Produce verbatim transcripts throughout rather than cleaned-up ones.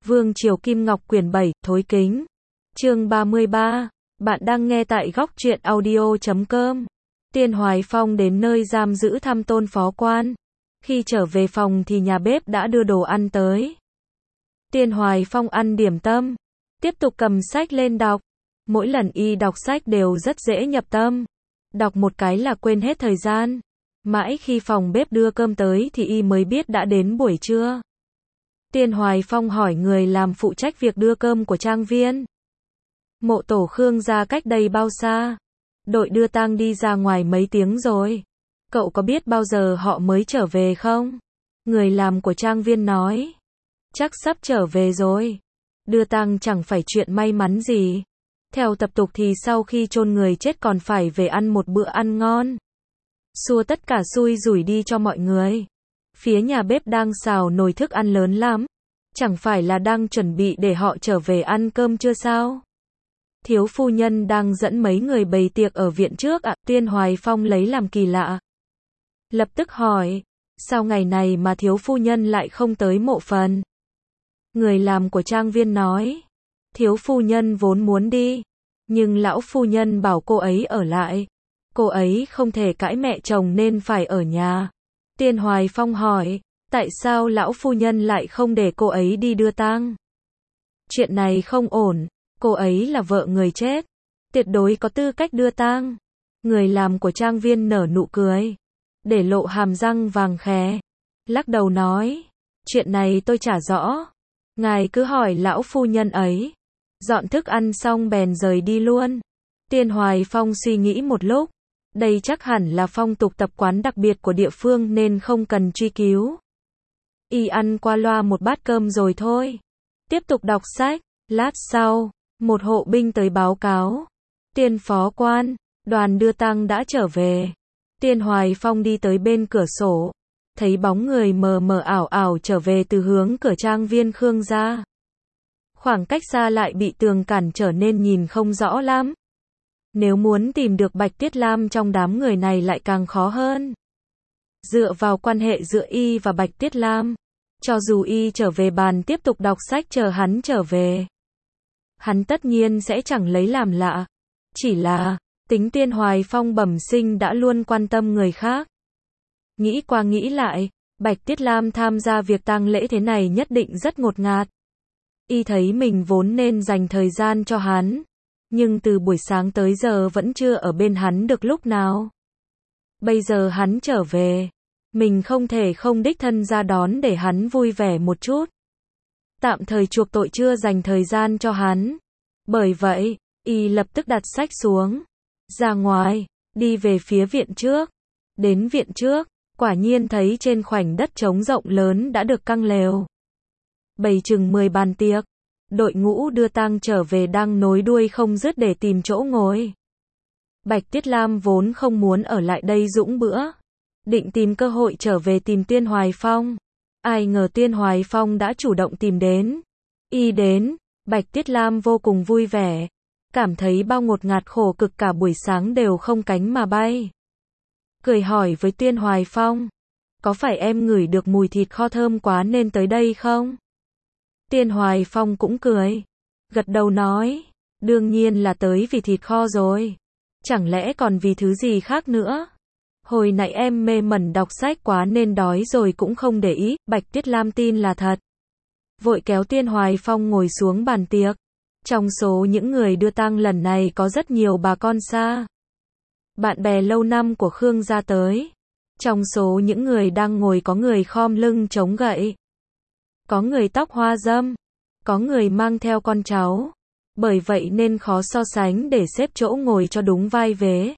Vương Triều Kim Ngọc quyển bảy, Thối Kính. Chương ba mươi ba. Bạn đang nghe tại góc truyện audio chấm com. Tiên Hoài Phong đến nơi giam giữ thăm Tôn Phó Quan. Khi trở về phòng thì nhà bếp đã đưa đồ ăn tới. Tiên Hoài Phong ăn điểm tâm, tiếp tục cầm sách lên đọc. Mỗi lần y đọc sách đều rất dễ nhập tâm. Đọc một cái là quên hết thời gian. Mãi khi phòng bếp đưa cơm tới thì y mới biết đã đến buổi trưa. Tiên Hoài Phong hỏi người làm phụ trách việc đưa cơm của trang viên. Mộ tổ Khương ra cách đây bao xa? Đội đưa tang đi ra ngoài mấy tiếng rồi. Cậu có biết bao giờ họ mới trở về không? Người làm của trang viên nói. Chắc sắp trở về rồi. Đưa tang chẳng phải chuyện may mắn gì. Theo tập tục thì sau khi chôn người chết còn phải về ăn một bữa ăn ngon. Xua tất cả xui rủi đi cho mọi người. Phía nhà bếp đang xào nồi thức ăn lớn lắm. Chẳng phải là đang chuẩn bị để họ trở về ăn cơm chưa sao? Thiếu phu nhân đang dẫn mấy người bày tiệc ở viện trước ạ. À? Tiên Hoài Phong lấy làm kỳ lạ. Lập tức hỏi, sao ngày này mà thiếu phu nhân lại không tới mộ phần? Người làm của trang viên nói, thiếu phu nhân vốn muốn đi, nhưng lão phu nhân bảo cô ấy ở lại. Cô ấy không thể cãi mẹ chồng nên phải ở nhà. Tiên Hoài Phong hỏi, tại sao lão phu nhân lại không để cô ấy đi đưa tang? Chuyện này không ổn, cô ấy là vợ người chết, tuyệt đối có tư cách đưa tang. Người làm của trang viên nở nụ cười, để lộ hàm răng vàng khè, lắc đầu nói, chuyện này tôi chả rõ. Ngài cứ hỏi lão phu nhân ấy. Dọn thức ăn xong bèn rời đi luôn. Tiên Hoài Phong suy nghĩ một lúc. Đây chắc hẳn là phong tục tập quán đặc biệt của địa phương nên không cần truy cứu. Y ăn qua loa một bát cơm rồi thôi. Tiếp tục đọc sách. Lát sau, một hộ binh tới báo cáo. Tiên Phó Quan, đoàn đưa tang đã trở về. Tiên Hoài Phong đi tới bên cửa sổ. Thấy bóng người mờ mờ ảo ảo trở về từ hướng cửa trang viên Khương gia. Khoảng cách xa lại bị tường cản trở nên nhìn không rõ lắm. Nếu muốn tìm được Bạch Tiết Lam trong đám người này lại càng khó hơn. Dựa vào quan hệ giữa y và Bạch Tiết Lam, cho dù y trở về bàn tiếp tục đọc sách chờ hắn trở về, hắn tất nhiên sẽ chẳng lấy làm lạ. Chỉ là, tính Tiên Hoài Phong bẩm sinh đã luôn quan tâm người khác. Nghĩ qua nghĩ lại, Bạch Tiết Lam tham gia việc tang lễ thế này nhất định rất ngột ngạt. Y thấy mình vốn nên dành thời gian cho hắn, nhưng từ buổi sáng tới giờ vẫn chưa ở bên hắn được lúc nào. Bây giờ hắn trở về, mình không thể không đích thân ra đón để hắn vui vẻ một chút. Tạm thời chuộc tội chưa dành thời gian cho hắn. Bởi vậy, y lập tức đặt sách xuống, ra ngoài, đi về phía viện trước. Đến viện trước, quả nhiên thấy trên khoảnh đất trống rộng lớn đã được căng lều. Bày chừng mười bàn tiệc. Đội ngũ đưa tang trở về đang nối đuôi không dứt để tìm chỗ ngồi. Bạch Tiết Lam vốn không muốn ở lại đây dũng bữa. Định tìm cơ hội trở về tìm Tiên Hoài Phong. Ai ngờ Tiên Hoài Phong đã chủ động tìm đến. Y đến, Bạch Tiết Lam vô cùng vui vẻ. Cảm thấy bao ngột ngạt khổ cực cả buổi sáng đều không cánh mà bay. Cười hỏi với Tiên Hoài Phong, có phải em ngửi được mùi thịt kho thơm quá nên tới đây không? Tiên Hoài Phong cũng cười, gật đầu nói, đương nhiên là tới vì thịt kho rồi. Chẳng lẽ còn vì thứ gì khác nữa? Hồi nãy em mê mẩn đọc sách quá nên đói rồi cũng không để ý. Bạch Tiết Lam tin là thật, vội kéo Tiên Hoài Phong ngồi xuống bàn tiệc. Trong số những người đưa tang lần này có rất nhiều bà con xa, bạn bè lâu năm của Khương gia tới. Trong số những người đang ngồi có người khom lưng chống gậy, có người tóc hoa râm, có người mang theo con cháu. Bởi vậy nên khó so sánh để xếp chỗ ngồi cho đúng vai vế.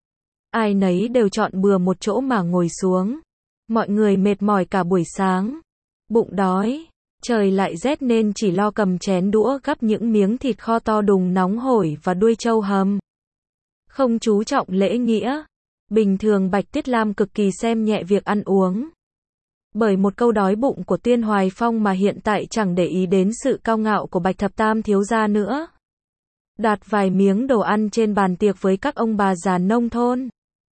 Ai nấy đều chọn bừa một chỗ mà ngồi xuống. Mọi người mệt mỏi cả buổi sáng, bụng đói, trời lại rét nên chỉ lo cầm chén đũa gắp những miếng thịt kho to đùng nóng hổi và đuôi trâu hầm. Không chú trọng lễ nghĩa. Bình thường Bạch Tiết Lam cực kỳ xem nhẹ việc ăn uống. Bởi một câu đói bụng của Tiên Hoài Phong mà hiện tại chẳng để ý đến sự cao ngạo của Bạch Thập Tam thiếu gia nữa. Đặt vài miếng đồ ăn trên bàn tiệc với các ông bà già nông thôn,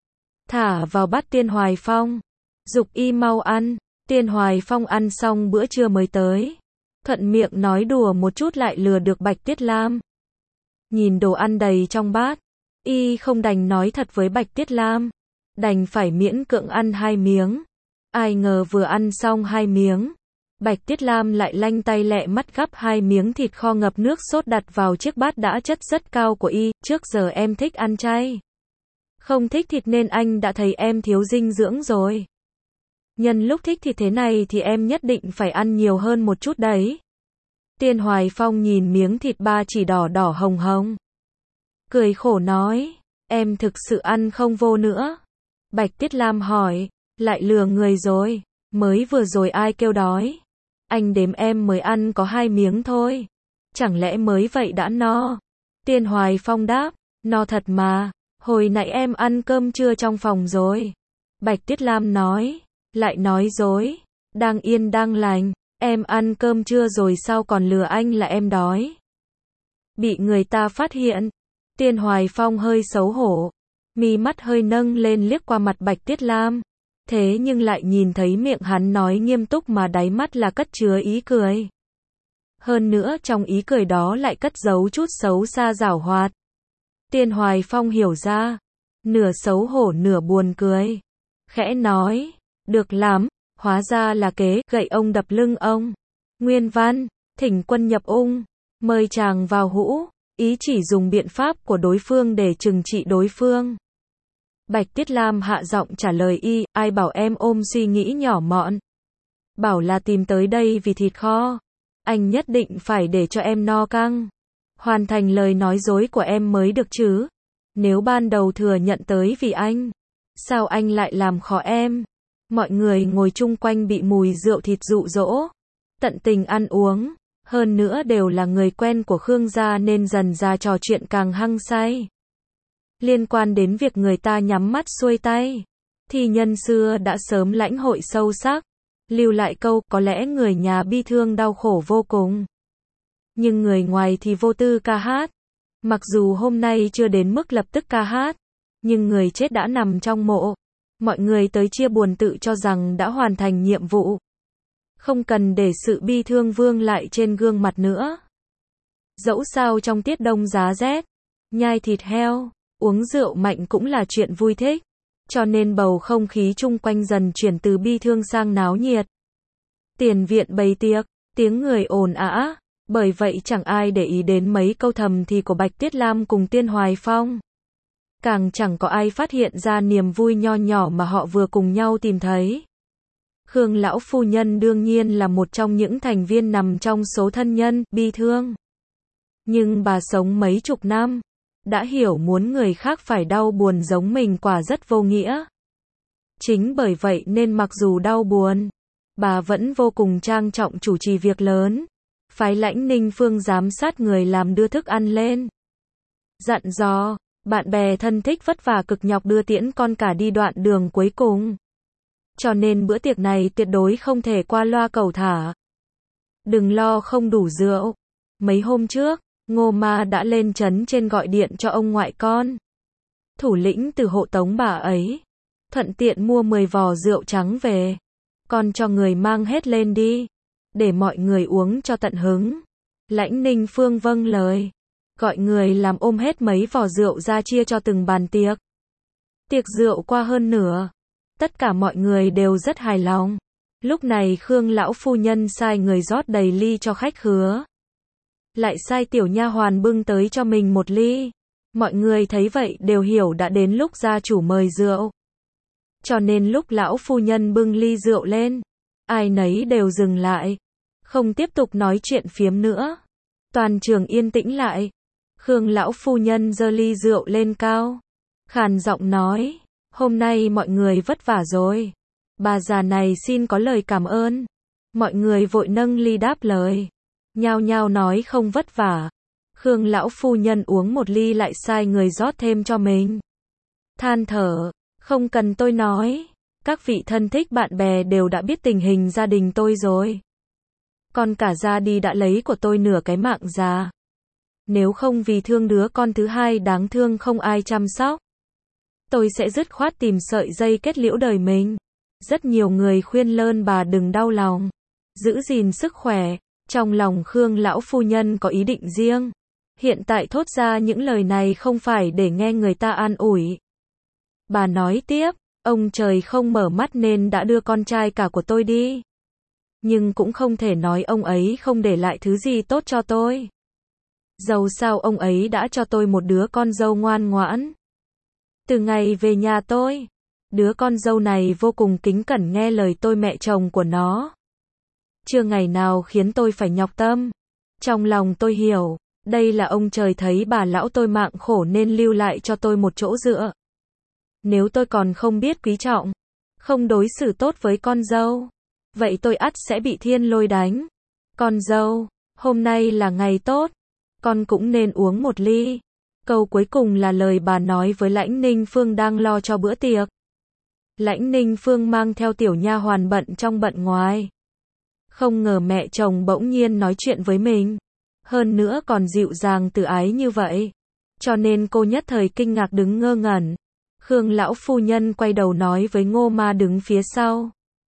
thả vào bát Tiên Hoài Phong, giục y mau ăn. Tiên Hoài Phong ăn xong bữa trưa mới tới. thuận miệng nói đùa một chút lại lừa được Bạch Tiết Lam. Nhìn đồ ăn đầy trong bát, y không đành nói thật với Bạch Tiết Lam, đành phải miễn cưỡng ăn hai miếng. Ai ngờ vừa ăn xong hai miếng, Bạch Tiết Lam lại lanh tay lẹ mắt gắp hai miếng thịt kho ngập nước sốt đặt vào chiếc bát đã chất rất cao của y. Trước giờ em thích ăn chay, không thích thịt nên anh đã thấy em thiếu dinh dưỡng rồi. Nhân lúc thích thịt thế này thì em nhất định phải ăn nhiều hơn một chút đấy. Tiên Hoài Phong nhìn miếng thịt ba chỉ đỏ đỏ hồng hồng, cười khổ nói, em thực sự ăn không vô nữa. Bạch Tiết Lam hỏi, lại lừa người rồi, mới vừa rồi ai kêu đói? Anh đếm em mới ăn có hai miếng thôi. Chẳng lẽ mới vậy đã no? Tiên Hoài Phong đáp, no thật mà, hồi nãy em ăn cơm trưa trong phòng rồi. Bạch Tiết Lam nói, lại nói dối, đang yên đang lành, em ăn cơm trưa rồi sao còn lừa anh là em đói? Bị người ta phát hiện, Tiên Hoài Phong hơi xấu hổ, mi mắt hơi nâng lên liếc qua mặt Bạch Tiết Lam, thế nhưng lại nhìn thấy miệng hắn nói nghiêm túc mà đáy mắt là cất chứa ý cười. Hơn nữa trong ý cười đó lại cất giấu chút xấu xa giảo hoạt. Tiên Hoài Phong hiểu ra, nửa xấu hổ nửa buồn cười, khẽ nói, được lắm, hóa ra là kế gậy ông đập lưng ông. Nguyên văn, thỉnh quân nhập ung, mời chàng vào hũ, ý chỉ dùng biện pháp của đối phương để trừng trị đối phương. Bạch Tiết Lam hạ giọng trả lời y, ai bảo em ôm suy nghĩ nhỏ mọn. Bảo là tìm tới đây vì thịt kho. Anh nhất định phải để cho em no căng. Hoàn thành lời nói dối của em mới được chứ. Nếu ban đầu thừa nhận tới vì anh, sao anh lại làm khó em? Mọi người ngồi chung quanh bị mùi rượu thịt dụ dỗ, tận tình ăn uống. Hơn nữa đều là người quen của Khương gia nên dần ra trò chuyện càng hăng say. Liên quan đến việc người ta nhắm mắt xuôi tay, thì nhân xưa đã sớm lãnh hội sâu sắc, lưu lại câu, có lẽ người nhà bi thương đau khổ vô cùng. Nhưng người ngoài thì vô tư ca hát. Mặc dù hôm nay chưa đến mức lập tức ca hát, nhưng người chết đã nằm trong mộ. Mọi người tới chia buồn tự cho rằng đã hoàn thành nhiệm vụ. Không cần để sự bi thương vương lại trên gương mặt nữa. Dẫu sao trong tiết đông giá rét, nhai thịt heo, uống rượu mạnh cũng là chuyện vui thích. Cho nên bầu không khí chung quanh dần chuyển từ bi thương sang náo nhiệt. Tiền viện bày tiệc, tiếng người ồn ào, bởi vậy chẳng ai để ý đến mấy câu thầm thì của Bạch Tiết Lam cùng Tiên Hoài Phong. Càng chẳng có ai phát hiện ra niềm vui nho nhỏ mà họ vừa cùng nhau tìm thấy. Khương lão phu nhân đương nhiên là một trong những thành viên nằm trong số thân nhân bi thương. Nhưng bà sống mấy chục năm, đã hiểu muốn người khác phải đau buồn giống mình quả rất vô nghĩa. Chính bởi vậy nên mặc dù đau buồn, bà vẫn vô cùng trang trọng chủ trì việc lớn, phái Lãnh Ninh Phương giám sát người làm đưa thức ăn lên. Dặn dò, bạn bè thân thích vất vả cực nhọc đưa tiễn con cả đi đoạn đường cuối cùng. Cho nên bữa tiệc này tuyệt đối không thể qua loa cẩu thả. Đừng lo không đủ rượu. Mấy hôm trước, Ngô Ma đã lên trấn trên gọi điện cho ông ngoại con. Thủ lĩnh từ hộ tống bà ấy. Thuận tiện mua mười vò rượu trắng về. Con cho người mang hết lên đi. Để mọi người uống cho tận hứng. Lãnh Ninh Phương vâng lời. Gọi người làm ôm hết mấy vò rượu ra chia cho từng bàn tiệc. Tiệc rượu qua hơn nửa. Tất cả mọi người đều rất hài lòng. Lúc này Khương lão phu nhân sai người rót đầy ly cho khách khứa. Lại sai tiểu nha hoàn bưng tới cho mình một ly. Mọi người thấy vậy đều hiểu đã đến lúc gia chủ mời rượu. Cho nên lúc lão phu nhân bưng ly rượu lên, ai nấy đều dừng lại. Không tiếp tục nói chuyện phiếm nữa. Toàn trường yên tĩnh lại. Khương lão phu nhân giơ ly rượu lên cao. Khàn giọng nói, hôm nay mọi người vất vả rồi. Bà già này xin có lời cảm ơn. Mọi người vội nâng ly đáp lời. Nhao nhao nói không vất vả. Khương lão phu nhân uống một ly lại sai người rót thêm cho mình. Than thở, không cần tôi nói. Các vị thân thích bạn bè đều đã biết tình hình gia đình tôi rồi. Con cả ra đi đã lấy của tôi nửa cái mạng già. Nếu không vì thương đứa con thứ hai đáng thương không ai chăm sóc, tôi sẽ dứt khoát tìm sợi dây kết liễu đời mình. Rất nhiều người khuyên lơn bà đừng đau lòng, giữ gìn sức khỏe, Trong lòng Khương lão phu nhân có ý định riêng. Hiện tại thốt ra những lời này không phải để nghe người ta an ủi. Bà nói tiếp, ông trời không mở mắt nên đã đưa con trai cả của tôi đi. Nhưng cũng không thể nói ông ấy không để lại thứ gì tốt cho tôi. Dẫu sao ông ấy đã cho tôi một đứa con dâu ngoan ngoãn. Từ ngày về nhà tôi, đứa con dâu này vô cùng kính cẩn nghe lời tôi mẹ chồng của nó. Chưa ngày nào khiến tôi phải nhọc tâm. Trong lòng tôi hiểu, đây là ông trời thấy bà lão tôi mạng khổ nên lưu lại cho tôi một chỗ dựa. Nếu tôi còn không biết quý trọng, không đối xử tốt với con dâu, vậy tôi ắt sẽ bị thiên lôi đánh. Con dâu, hôm nay là ngày tốt, con cũng nên uống một ly. Câu cuối cùng là lời bà nói với Lãnh Ninh Phương đang lo cho bữa tiệc. Lãnh Ninh Phương mang theo tiểu nha hoàn bận trong bận ngoài. Không ngờ mẹ chồng bỗng nhiên nói chuyện với mình. Hơn nữa còn dịu dàng từ ái như vậy. Cho nên cô nhất thời kinh ngạc đứng ngơ ngẩn. Khương lão phu nhân quay đầu nói với Ngô Ma đứng phía sau.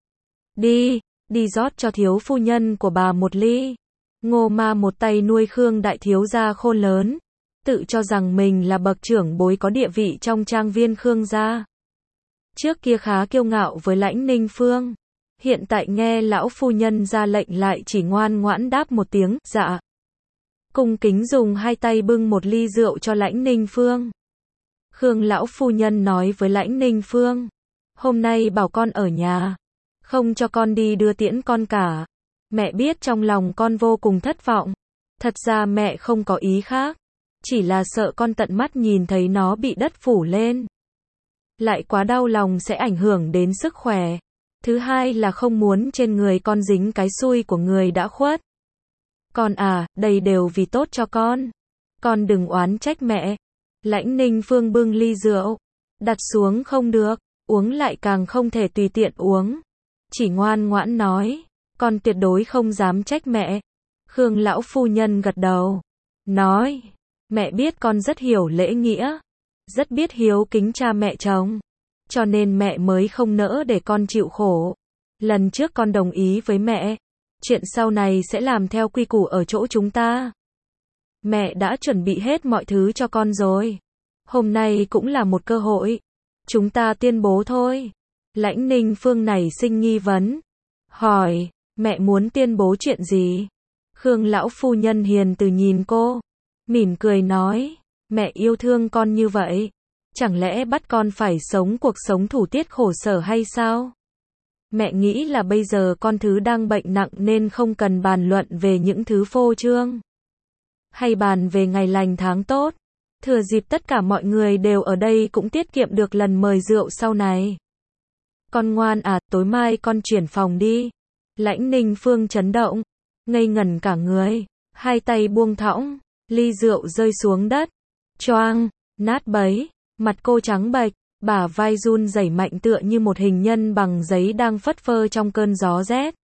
Đi, đi rót cho thiếu phu nhân của bà một ly. Ngô Ma một tay nuôi Khương đại thiếu gia khôn lớn. Tự cho rằng mình là bậc trưởng bối có địa vị trong trang viên Khương gia. Trước kia khá kiêu ngạo với Lãnh Ninh Phương. Hiện tại nghe lão phu nhân ra lệnh lại chỉ ngoan ngoãn đáp một tiếng, dạ. Cung kính dùng hai tay bưng một ly rượu cho Lãnh Ninh Phương. Khương lão phu nhân nói với Lãnh Ninh Phương. Hôm nay bảo con ở nhà. Không cho con đi đưa tiễn con cả. Mẹ biết trong lòng con vô cùng thất vọng. Thật ra mẹ không có ý khác. Chỉ là sợ con tận mắt nhìn thấy nó bị đất phủ lên. Lại quá đau lòng sẽ ảnh hưởng đến sức khỏe. Thứ hai là không muốn trên người con dính cái xui của người đã khuất. Con à, đây đều vì tốt cho con. Con đừng oán trách mẹ. Lãnh Ninh Phương bưng ly rượu. Đặt xuống không được, uống lại càng không thể tùy tiện uống. Chỉ ngoan ngoãn nói, con tuyệt đối không dám trách mẹ. Khương lão phu nhân gật đầu. Nói, mẹ biết con rất hiểu lễ nghĩa. Rất biết hiếu kính cha mẹ chồng. Cho nên mẹ mới không nỡ để con chịu khổ. Lần trước con đồng ý với mẹ. Chuyện sau này sẽ làm theo quy củ ở chỗ chúng ta. Mẹ đã chuẩn bị hết mọi thứ cho con rồi. Hôm nay cũng là một cơ hội. Chúng ta tuyên bố thôi. Lãnh Ninh Phương nảy sinh nghi vấn. Hỏi, mẹ muốn tuyên bố chuyện gì? Khương lão phu nhân hiền từ nhìn cô. Mỉm cười nói, mẹ yêu thương con như vậy. Chẳng lẽ bắt con phải sống cuộc sống thủ tiết khổ sở hay sao? Mẹ nghĩ là bây giờ con thứ đang bệnh nặng nên không cần bàn luận về những thứ phô trương. Hay bàn về ngày lành tháng tốt. Thừa dịp tất cả mọi người đều ở đây cũng tiết kiệm được lần mời rượu sau này. Con ngoan à, tối mai con chuyển phòng đi. Lãnh Ninh Phương chấn động. Ngây ngẩn cả người. Hai tay buông thõng. Ly rượu rơi xuống đất. Choang, nát bấy. Mặt cô trắng bệch. Bả vai run rẩy mạnh tựa như một hình nhân bằng giấy đang phất phơ trong cơn gió rét.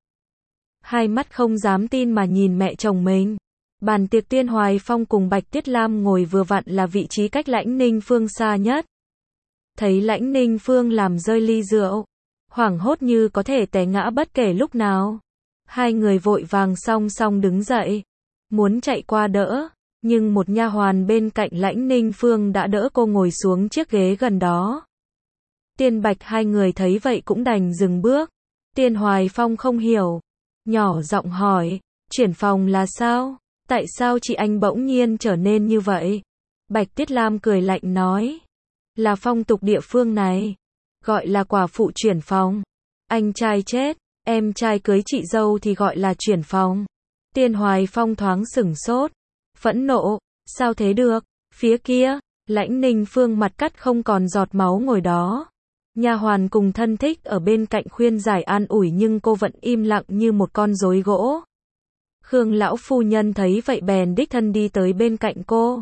Hai mắt không dám tin mà nhìn mẹ chồng mình. Bàn tiệc Tiên Hoài Phong cùng Bạch Tiết Lam ngồi vừa vặn là vị trí cách Lãnh Ninh Phương xa nhất. Thấy Lãnh Ninh Phương làm rơi ly rượu, hoảng hốt như có thể té ngã bất kể lúc nào. Hai người vội vàng song song đứng dậy, muốn chạy qua đỡ, nhưng một nha hoàn bên cạnh Lãnh Ninh Phương đã đỡ cô ngồi xuống chiếc ghế gần đó. Tiên Bạch hai người thấy vậy cũng đành dừng bước. Tiên Hoài Phong không hiểu, nhỏ giọng hỏi, chuyển phòng là sao? Tại sao chị anh bỗng nhiên trở nên như vậy? Bạch Tiết Lam cười lạnh nói, là phong tục địa phương này, gọi là quả phụ chuyển phòng. Anh trai chết, em trai cưới chị dâu thì gọi là chuyển phòng. Tiên Hoài Phong thoáng sửng sốt, phẫn nộ, sao thế được? Phía kia, Lãnh Ninh Phương mặt cắt không còn giọt máu ngồi đó. Nha hoàn cùng thân thích ở bên cạnh khuyên giải an ủi nhưng cô vẫn im lặng như một con rối gỗ. Khương lão phu nhân thấy vậy bèn đích thân đi tới bên cạnh cô.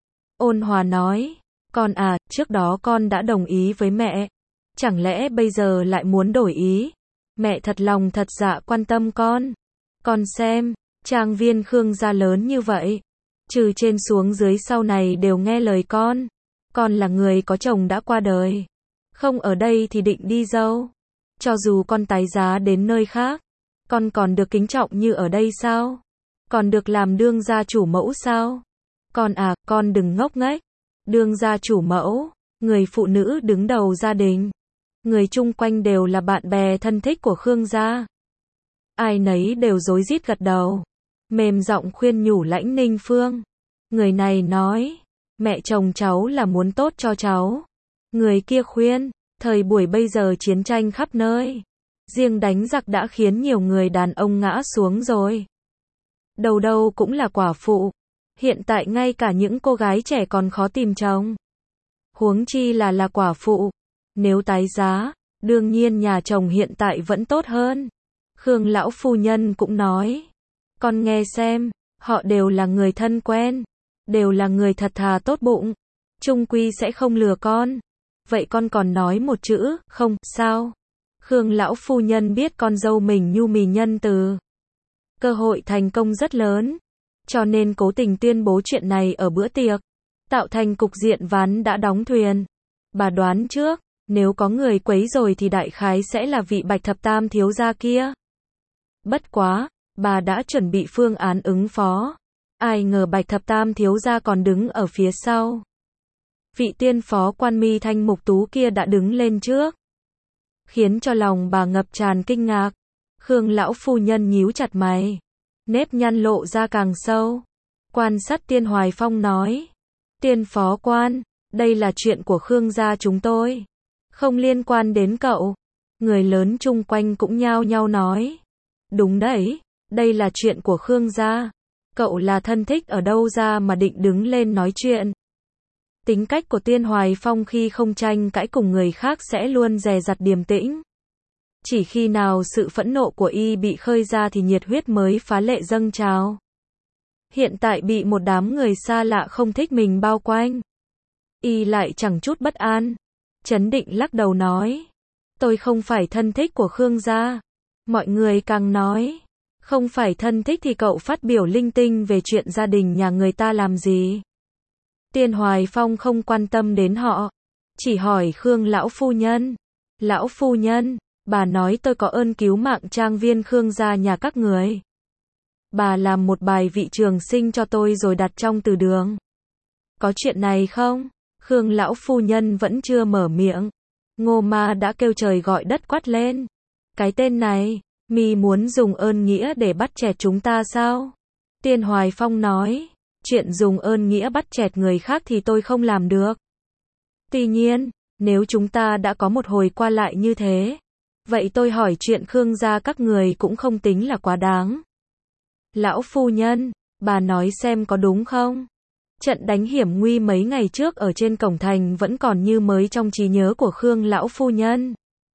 Ôn hòa nói, con à, trước đó con đã đồng ý với mẹ. Chẳng lẽ bây giờ lại muốn đổi ý? Mẹ thật lòng thật dạ quan tâm con. Con xem, trang viên Khương gia lớn như vậy. Trừ trên xuống dưới sau này đều nghe lời con. Con là người có chồng đã qua đời. Không ở đây thì định đi dâu. Cho dù con tái giá đến nơi khác, con còn được kính trọng như ở đây sao? Còn được làm đương gia chủ mẫu sao? Con à, con đừng ngốc nghếch. Đương gia chủ mẫu, người phụ nữ đứng đầu gia đình. Người chung quanh đều là bạn bè thân thích của Khương gia. Ai nấy đều rối rít gật đầu. Mềm giọng khuyên nhủ Lãnh Ninh Phương. Người này nói, mẹ chồng cháu là muốn tốt cho cháu. Người kia khuyên, thời buổi bây giờ chiến tranh khắp nơi. Riêng đánh giặc đã khiến nhiều người đàn ông ngã xuống rồi. Đầu đâu cũng là quả phụ. Hiện tại ngay cả những cô gái trẻ còn khó tìm chồng. Huống chi là là quả phụ. Nếu tái giá, đương nhiên nhà chồng hiện tại vẫn tốt hơn. Khương lão phu nhân cũng nói. Con nghe xem, họ đều là người thân quen. Đều là người thật thà tốt bụng. Chung quy sẽ không lừa con. Vậy con còn nói một chữ, không, sao? Khương lão phu nhân biết con dâu mình nhu mì nhân từ. Cơ hội thành công rất lớn. Cho nên cố tình tuyên bố chuyện này ở bữa tiệc. Tạo thành cục diện ván đã đóng thuyền. Bà đoán trước, nếu có người quấy rồi thì đại khái sẽ là vị Bạch Thập Tam thiếu gia kia. Bất quá, bà đã chuẩn bị phương án ứng phó. Ai ngờ Bạch Thập Tam thiếu gia còn đứng ở phía sau. Vị tiên phó quan mi thanh mục tú kia đã đứng lên trước. Khiến cho lòng bà ngập tràn kinh ngạc. Khương lão phu nhân nhíu chặt mày. Nếp nhăn lộ ra càng sâu. Quan sát Tiên Hoài Phong nói. Tiên phó quan, đây là chuyện của Khương gia chúng tôi. Không liên quan đến cậu. Người lớn chung quanh cũng nhao nhao nói. Đúng đấy, đây là chuyện của Khương gia. Cậu là thân thích ở đâu ra mà định đứng lên nói chuyện. Tính cách của Tiên Hoài Phong khi không tranh cãi cùng người khác sẽ luôn dè dặt điềm tĩnh. Chỉ khi nào sự phẫn nộ của y bị khơi ra thì nhiệt huyết mới phá lệ dâng trào. Hiện tại bị một đám người xa lạ không thích mình bao quanh. Y lại chẳng chút bất an. Chấn định lắc đầu nói. Tôi không phải thân thích của Khương gia. Mọi người càng nói. Không phải thân thích thì cậu phát biểu linh tinh về chuyện gia đình nhà người ta làm gì. Tiên Hoài Phong không quan tâm đến họ. Chỉ hỏi Khương lão phu nhân. Lão phu nhân, bà nói tôi có ơn cứu mạng trang viên Khương gia nhà các người. Bà làm một bài vị trường sinh cho tôi rồi đặt trong từ đường. Có chuyện này không? Khương lão phu nhân vẫn chưa mở miệng. Ngô Ma đã kêu trời gọi đất quát lên. Cái tên này, mi muốn dùng ơn nghĩa để bắt chẹt chúng ta sao? Tiên Hoài Phong nói. Chuyện dùng ơn nghĩa bắt chẹt người khác thì tôi không làm được. Tuy nhiên, nếu chúng ta đã có một hồi qua lại như thế, vậy tôi hỏi chuyện Khương gia các người cũng không tính là quá đáng. Lão phu nhân, bà nói xem có đúng không? Trận đánh hiểm nguy mấy ngày trước ở trên cổng thành vẫn còn như mới trong trí nhớ của Khương lão phu nhân.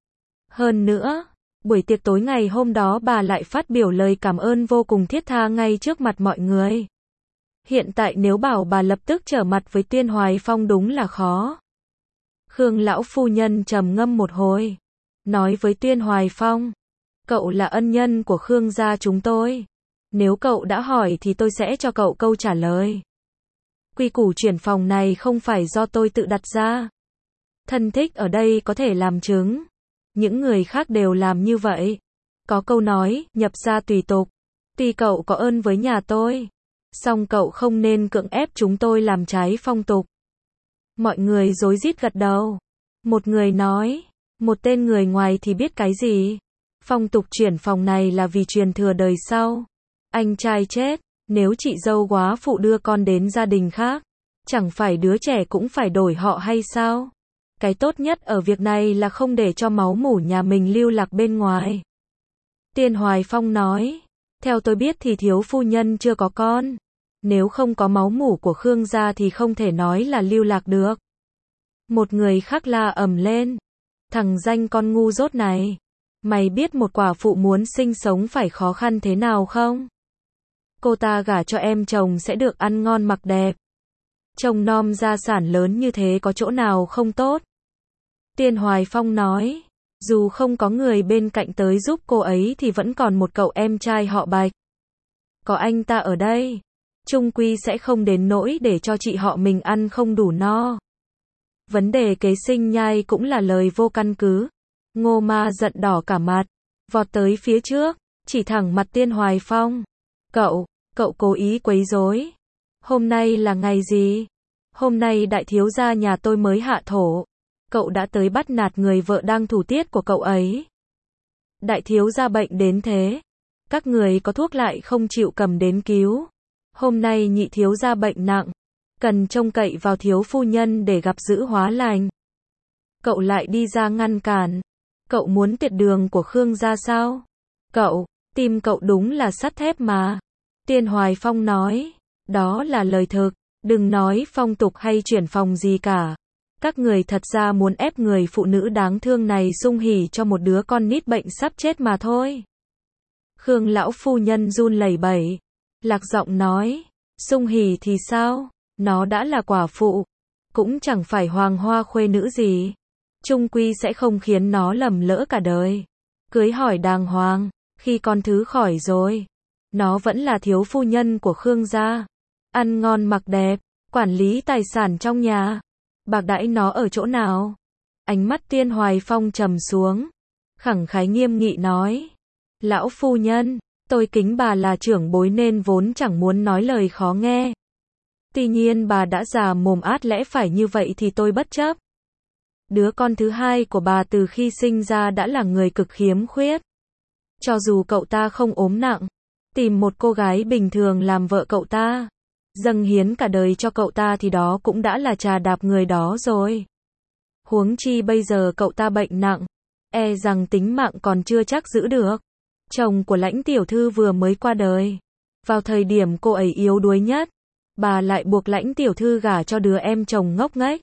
Hơn nữa, buổi tiệc tối ngày hôm đó bà lại phát biểu lời cảm ơn vô cùng thiết tha ngay trước mặt mọi người. Hiện tại nếu bảo bà lập tức trở mặt với Tiên Hoài Phong đúng là khó. Khương lão phu nhân trầm ngâm một hồi. Nói với Tiên Hoài Phong. Cậu là ân nhân của Khương gia chúng tôi. Nếu cậu đã hỏi thì tôi sẽ cho cậu câu trả lời. Quy củ chuyển phòng này không phải do tôi tự đặt ra. Thân thích ở đây có thể làm chứng. Những người khác đều làm như vậy. Có câu nói, nhập gia tùy tục. Tuy cậu có ơn với nhà tôi, song cậu không nên cưỡng ép chúng tôi làm trái phong tục. Mọi người rối rít gật đầu. Một người nói, một tên người ngoài thì biết cái gì. Phong tục chuyển phòng này là vì truyền thừa đời sau. Anh trai chết, nếu chị dâu góa phụ đưa con đến gia đình khác, chẳng phải đứa trẻ cũng phải đổi họ hay sao? Cái tốt nhất ở việc này là không để cho máu mủ nhà mình lưu lạc bên ngoài. Tiên Hoài Phong nói, theo tôi biết thì thiếu phu nhân chưa có con. Nếu không có máu mủ của Khương gia thì không thể nói là lưu lạc được. Một người khác la ầm lên. Thằng danh con ngu dốt này. Mày biết một quả phụ muốn sinh sống phải khó khăn thế nào không? Cô ta gả cho em chồng sẽ được ăn ngon mặc đẹp. Chồng nom gia sản lớn như thế có chỗ nào không tốt? Tiên Hoài Phong nói, dù không có người bên cạnh tới giúp cô ấy thì vẫn còn một cậu em trai họ Bạch. Có anh ta ở đây, chung quy sẽ không đến nỗi để cho chị họ mình ăn không đủ no. Vấn đề kế sinh nhai cũng là lời vô căn cứ. Ngô Ma giận đỏ cả mặt, vọt tới phía trước, chỉ thẳng mặt Tiên Hoài Phong. Cậu, Cậu cố ý quấy rối. Hôm nay là ngày gì? Hôm nay đại thiếu gia nhà tôi mới hạ thổ. Cậu đã tới bắt nạt người vợ đang thủ tiết của cậu ấy. Đại thiếu gia bệnh đến thế. Các người có thuốc lại không chịu cầm đến cứu. Hôm nay nhị thiếu gia bệnh nặng. Cần trông cậy vào thiếu phu nhân để gặp giữ hóa lành. Cậu lại đi ra ngăn cản. Cậu muốn tiệt đường của Khương gia sao? Cậu, tim cậu đúng là sắt thép mà. Tiên Hoài Phong nói. Đó là lời thực. Đừng nói phong tục hay chuyển phòng gì cả. Các người thật ra muốn ép người phụ nữ đáng thương này sung hỉ cho một đứa con nít bệnh sắp chết mà thôi. Khương lão phu nhân run lẩy bẩy. Lạc giọng nói. Sung hỉ thì sao? Nó đã là quả phụ. Cũng chẳng phải hoàng hoa khuê nữ gì. Trung quy sẽ không khiến nó lầm lỡ cả đời. Cưới hỏi đàng hoàng. Khi con thứ khỏi rồi. Nó vẫn là thiếu phu nhân của Khương gia. Ăn ngon mặc đẹp. Quản lý tài sản trong nhà. Bạc đãi nó ở chỗ nào? Ánh mắt Tiên Hoài Phong trầm xuống. Khẳng khái nghiêm nghị nói. Lão phu nhân, tôi kính bà là trưởng bối nên vốn chẳng muốn nói lời khó nghe. Tuy nhiên bà đã già mồm át lẽ phải như vậy thì tôi bất chấp. Đứa con thứ hai của bà từ khi sinh ra đã là người cực khiếm khuyết. Cho dù cậu ta không ốm nặng, tìm một cô gái bình thường làm vợ cậu ta, dâng hiến cả đời cho cậu ta thì đó cũng đã là trà đạp người đó rồi. Huống chi bây giờ cậu ta bệnh nặng, e rằng tính mạng còn chưa chắc giữ được. Chồng của Lãnh tiểu thư vừa mới qua đời. Vào thời điểm cô ấy yếu đuối nhất, bà lại buộc Lãnh tiểu thư gả cho đứa em chồng ngốc nghếch.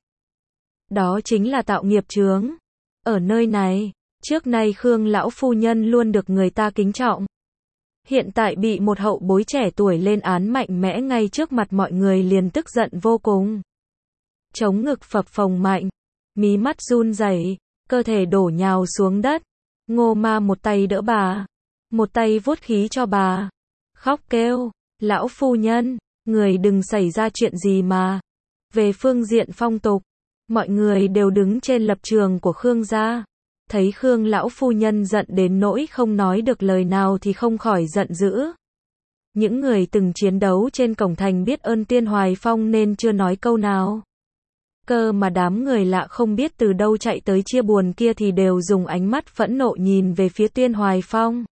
Đó chính là tạo nghiệp chướng. Ở nơi này, trước nay Khương lão phu nhân luôn được người ta kính trọng. Hiện tại bị một hậu bối trẻ tuổi lên án mạnh mẽ ngay trước mặt mọi người liền tức giận vô cùng. Chống ngực phập phồng mạnh, mí mắt run rẩy, cơ thể đổ nhào xuống đất. Ngô Ma một tay đỡ bà, một tay vuốt khí cho bà, khóc kêu, lão phu nhân, người đừng xảy ra chuyện gì mà. Về phương diện phong tục, mọi người đều đứng trên lập trường của Khương gia. Thấy Khương lão phu nhân giận đến nỗi không nói được lời nào thì không khỏi giận dữ. Những người từng chiến đấu trên cổng thành biết ơn Tiên Hoài Phong nên chưa nói câu nào. Cơ mà đám người lạ không biết từ đâu chạy tới chia buồn kia thì đều dùng ánh mắt phẫn nộ nhìn về phía Tiên Hoài Phong.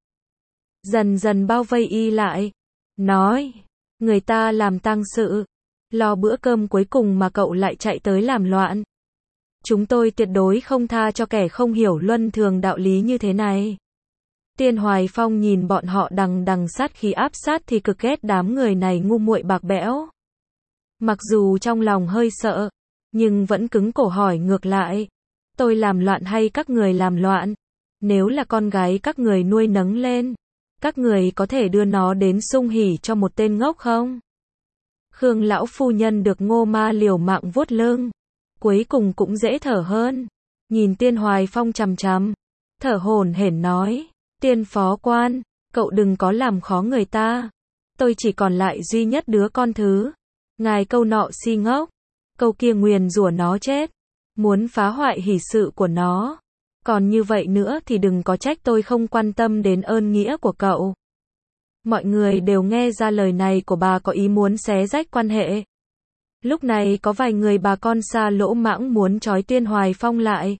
Dần dần bao vây y lại. Nói, người ta làm tang sự, lo bữa cơm cuối cùng mà cậu lại chạy tới làm loạn. Chúng tôi tuyệt đối không tha cho kẻ không hiểu luân thường đạo lý như thế này. Tiên Hoài Phong nhìn bọn họ đằng đằng sát khí áp sát thì cực ghét đám người này ngu muội bạc bẽo. Mặc dù trong lòng hơi sợ, nhưng vẫn cứng cổ hỏi ngược lại. Tôi làm loạn hay các người làm loạn? Nếu là con gái các người nuôi nấng lên, các người có thể đưa nó đến sung hỉ cho một tên ngốc không? Khương lão phu nhân được Ngô Ma liều mạng vuốt lưng. Cuối cùng cũng dễ thở hơn. Nhìn Tiên Hoài Phong chằm chằm, thở hổn hển nói. Tiên phó quan, cậu đừng có làm khó người ta. Tôi chỉ còn lại duy nhất đứa con thứ. Ngài câu nọ si ngốc, câu kia nguyền rủa nó chết. Muốn phá hoại hỷ sự của nó. Còn như vậy nữa thì đừng có trách tôi không quan tâm đến ơn nghĩa của cậu. Mọi người đều nghe ra lời này của bà có ý muốn xé rách quan hệ. Lúc này có vài người bà con xa lỗ mãng muốn trói Tiên Hoài Phong lại.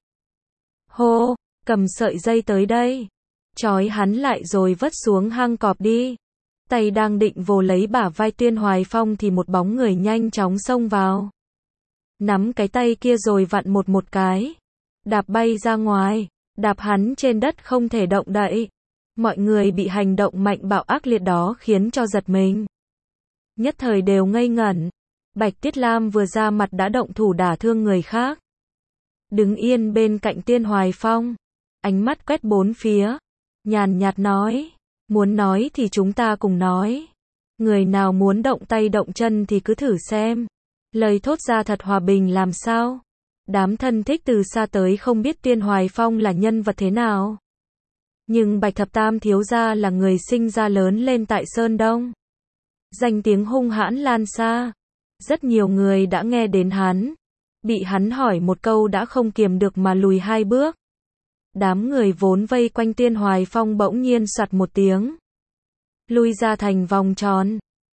Hô, cầm sợi dây tới đây. Trói hắn lại rồi vất xuống hang cọp đi. Tay đang định vồ lấy bả vai Tiên Hoài Phong thì một bóng người nhanh chóng xông vào. Nắm cái tay kia rồi vặn một một cái. Đạp bay ra ngoài, đạp hắn trên đất không thể động đậy. Mọi người bị hành động mạnh bạo ác liệt đó khiến cho giật mình. Nhất thời đều ngây ngẩn. Bạch Tiết Lam vừa ra mặt đã động thủ đả thương người khác. Đứng yên bên cạnh Tiên Hoài Phong, ánh mắt quét bốn phía, nhàn nhạt nói, muốn nói thì chúng ta cùng nói. Người nào muốn động tay động chân thì cứ thử xem. Lời thốt ra thật hòa bình làm sao. Đám thân thích từ xa tới không biết Tiên Hoài Phong là nhân vật thế nào. Nhưng Bạch Thập Tam thiếu gia là người sinh ra lớn lên tại Sơn Đông. Danh tiếng hung hãn lan xa. Rất nhiều người đã nghe đến hắn. Bị hắn hỏi một câu đã không kiềm được mà lùi hai bước. Đám người vốn vây quanh Tiên Hoài Phong bỗng nhiên soạt một tiếng. Lui ra thành vòng tròn.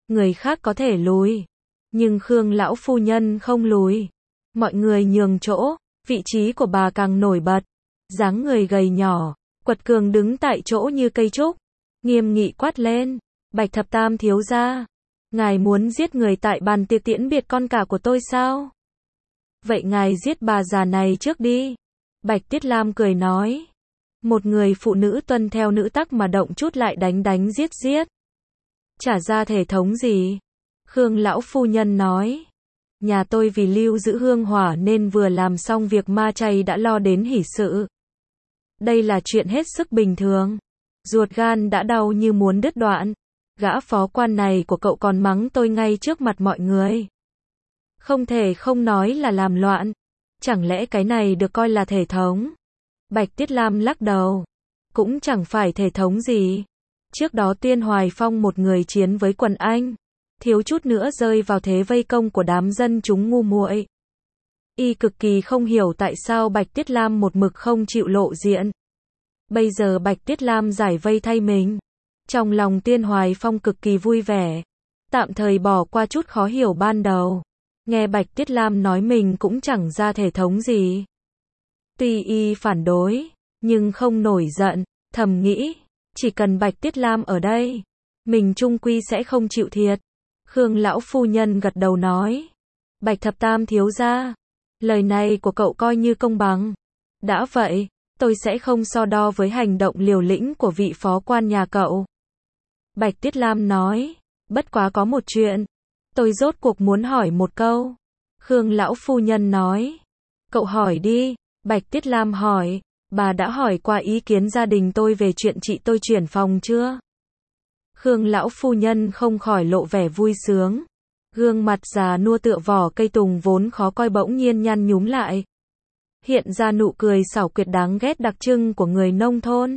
Người khác có thể lùi, nhưng Khương lão phu nhân không lùi. Mọi người nhường chỗ, vị trí của bà càng nổi bật. Dáng người gầy nhỏ, quật cường đứng tại chỗ như cây trúc, nghiêm nghị quát lên, Bạch Thập Tam thiếu gia, ngài muốn giết người tại bàn tiệc tiễn biệt con cả của tôi sao? Vậy ngài giết bà già này trước đi. Bạch Tiết Lam cười nói, một người phụ nữ tuân theo nữ tắc mà động chút lại đánh đánh giết giết. Trả ra thể thống gì? Khương lão phu nhân nói, nhà tôi vì lưu giữ hương hỏa nên vừa làm xong việc ma chay đã lo đến hỷ sự. Đây là chuyện hết sức bình thường. Ruột gan đã đau như muốn đứt đoạn. Gã phó quan này của cậu còn mắng tôi ngay trước mặt mọi người. Không thể không nói là làm loạn. Chẳng lẽ cái này được coi là thể thống? Bạch Tiết Lam lắc đầu. Cũng chẳng phải thể thống gì. Trước đó Tuyên Hoài Phong một người chiến với quần Anh, thiếu chút nữa rơi vào thế vây công của đám dân chúng ngu muội. Y cực kỳ không hiểu tại sao Bạch Tiết Lam một mực không chịu lộ diện. Bây giờ Bạch Tiết Lam giải vây thay mình. Trong lòng Tuyên Hoài Phong cực kỳ vui vẻ. Tạm thời bỏ qua chút khó hiểu ban đầu. Nghe Bạch Tiết Lam nói mình cũng chẳng ra thể thống gì. Tuy y phản đối, nhưng không nổi giận, thầm nghĩ, chỉ cần Bạch Tiết Lam ở đây, mình chung quy sẽ không chịu thiệt. Khương lão phu nhân gật đầu nói, Bạch Thập Tam thiếu gia, lời này của cậu coi như công bằng. Đã vậy, tôi sẽ không so đo với hành động liều lĩnh của vị phó quan nhà cậu. Bạch Tiết Lam nói, bất quá có một chuyện, tôi rốt cuộc muốn hỏi một câu. Khương lão phu nhân nói, cậu hỏi đi. Bạch Tiết Lam hỏi, bà đã hỏi qua ý kiến gia đình tôi về chuyện chị tôi chuyển phòng chưa? Khương lão phu nhân không khỏi lộ vẻ vui sướng. Gương mặt già nua tựa vỏ cây tùng vốn khó coi bỗng nhiên nhăn nhúm lại. Hiện ra nụ cười xảo quyệt đáng ghét đặc trưng của người nông thôn.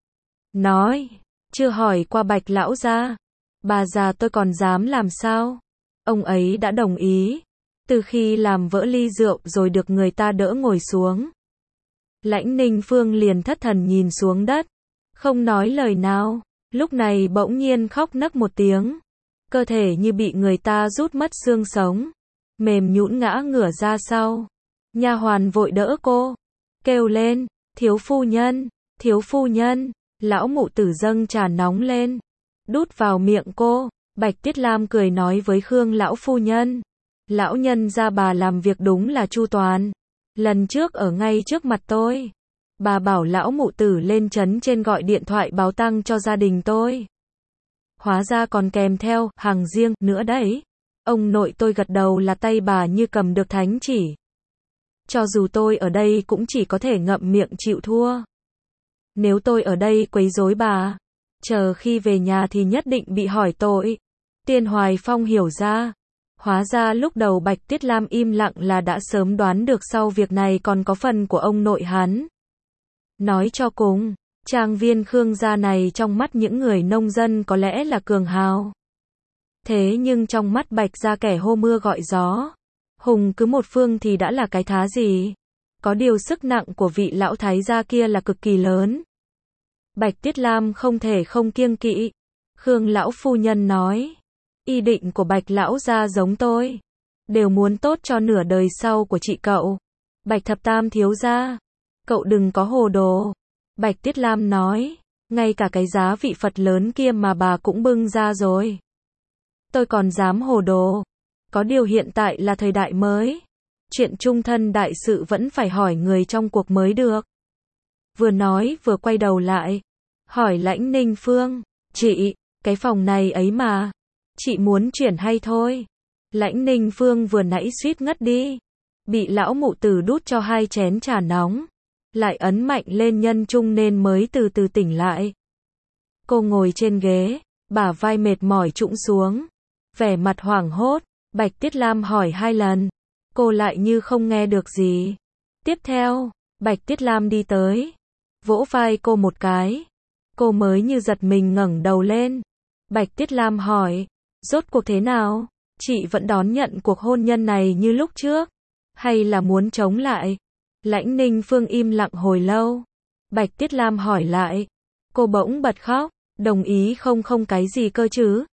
Nói, chưa hỏi qua Bạch lão gia, bà già tôi còn dám làm sao? Ông ấy đã đồng ý. Từ khi làm vỡ ly rượu rồi được người ta đỡ ngồi xuống. Lãnh Ninh Phương liền thất thần nhìn xuống đất, không nói lời nào, lúc này bỗng nhiên khóc nấc một tiếng. Cơ thể như bị người ta rút mất xương sống, mềm nhũn ngã ngửa ra sau. Nha hoàn vội đỡ cô, kêu lên, thiếu phu nhân, thiếu phu nhân, lão mụ tử dâng trà nóng lên, đút vào miệng cô. Bạch Tiết Lam cười nói với Khương lão phu nhân, lão nhân gia bà làm việc đúng là chu toàn. Lần trước ở ngay trước mặt tôi, bà bảo lão mụ tử lên trấn trên gọi điện thoại báo tang cho gia đình tôi. Hóa ra còn kèm theo hàng riêng nữa đấy. Ông nội tôi gật đầu là tay bà như cầm được thánh chỉ. Cho dù tôi ở đây cũng chỉ có thể ngậm miệng chịu thua. Nếu tôi ở đây quấy rối bà, chờ khi về nhà thì nhất định bị hỏi tội. Tuyên Hoài Phong hiểu ra. Hóa ra lúc đầu Bạch Tiết Lam im lặng là đã sớm đoán được sau việc này còn có phần của ông nội hắn. Nói cho cùng, trang viên Khương gia này trong mắt những người nông dân có lẽ là cường hào. Thế nhưng trong mắt Bạch gia kẻ hô mưa gọi gió, hùng cứ một phương thì đã là cái thá gì. Có điều sức nặng của vị lão thái gia kia là cực kỳ lớn. Bạch Tiết Lam không thể không kiêng kỵ. Khương lão phu nhân nói, ý định của Bạch lão gia giống tôi, đều muốn tốt cho nửa đời sau của chị cậu. Bạch Thập Tam thiếu gia, cậu đừng có hồ đồ. Bạch Tiết Lam nói, ngay cả cái giá vị Phật lớn kia mà bà cũng bưng ra rồi. Tôi còn dám hồ đồ. Có điều hiện tại là thời đại mới. Chuyện chung thân đại sự vẫn phải hỏi người trong cuộc mới được. Vừa nói vừa quay đầu lại, hỏi Lãnh Ninh Phương, chị, cái phòng này ấy mà, chị muốn chuyển hay thôi? Lãnh Ninh Phương vừa nãy suýt ngất đi, bị lão mụ tử đút cho hai chén trà nóng, lại ấn mạnh lên nhân trung nên mới từ từ tỉnh lại. Cô ngồi trên ghế, bả vai mệt mỏi trũng xuống, vẻ mặt hoảng hốt. Bạch Tiết Lam hỏi hai lần, cô lại như không nghe được gì. Tiếp theo, Bạch Tiết Lam đi tới, vỗ vai cô một cái. Cô mới như giật mình ngẩng đầu lên. Bạch Tiết Lam hỏi, rốt cuộc thế nào? Chị vẫn đón nhận cuộc hôn nhân này như lúc trước, hay là muốn chống lại? Lãnh Ninh Phương im lặng hồi lâu. Bạch Tiết Lam hỏi lại, cô bỗng bật khóc, đồng ý không không cái gì cơ chứ?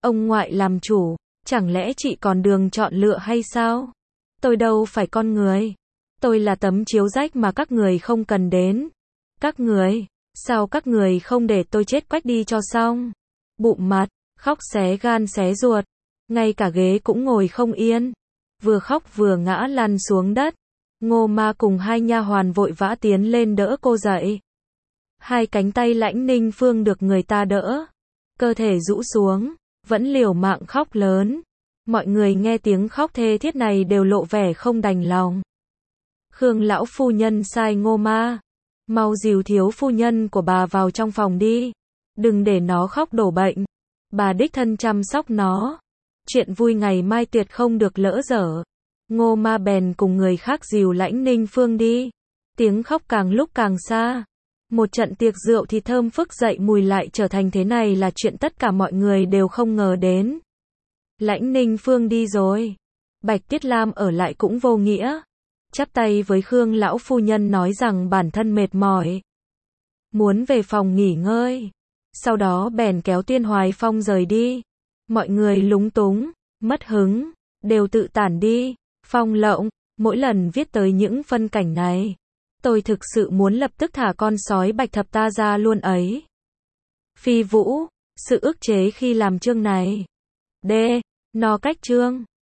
Ông ngoại làm chủ, chẳng lẽ chị còn đường chọn lựa hay sao? Tôi đâu phải con người. Tôi là tấm chiếu rách mà các người không cần đến. Các người, sao các người không để tôi chết quách đi cho xong? Bụm mặt, khóc xé gan xé ruột, ngay cả ghế cũng ngồi không yên. Vừa khóc vừa ngã lăn xuống đất. Ngô Ma cùng hai nha hoàn vội vã tiến lên đỡ cô dậy. Hai cánh tay Lãnh Ninh Phương được người ta đỡ, cơ thể rũ xuống, vẫn liều mạng khóc lớn. Mọi người nghe tiếng khóc thê thiết này đều lộ vẻ không đành lòng. Khương lão phu nhân sai Ngô Ma, mau dìu thiếu phu nhân của bà vào trong phòng đi, đừng để nó khóc đổ bệnh. Bà đích thân chăm sóc nó. Chuyện vui ngày mai tuyệt không được lỡ dở. Ngô Ma bèn cùng người khác dìu Lãnh Ninh Phương đi. Tiếng khóc càng lúc càng xa. Một trận tiệc rượu thì thơm phức dậy mùi lại trở thành thế này là chuyện tất cả mọi người đều không ngờ đến. Lãnh Ninh Phương đi rồi. Bạch Tiết Lam ở lại cũng vô nghĩa. Chắp tay với Khương lão phu nhân nói rằng bản thân mệt mỏi, muốn về phòng nghỉ ngơi. Sau đó bèn kéo Tiên Hoài Phong rời đi. Mọi người lúng túng, mất hứng, đều tự tản đi. Phong Lộng, mỗi lần viết tới những phân cảnh này, tôi thực sự muốn lập tức thả con sói bạch thập ta ra luôn ấy. Phi Vũ, sự ức chế khi làm chương này. D. No cách chương.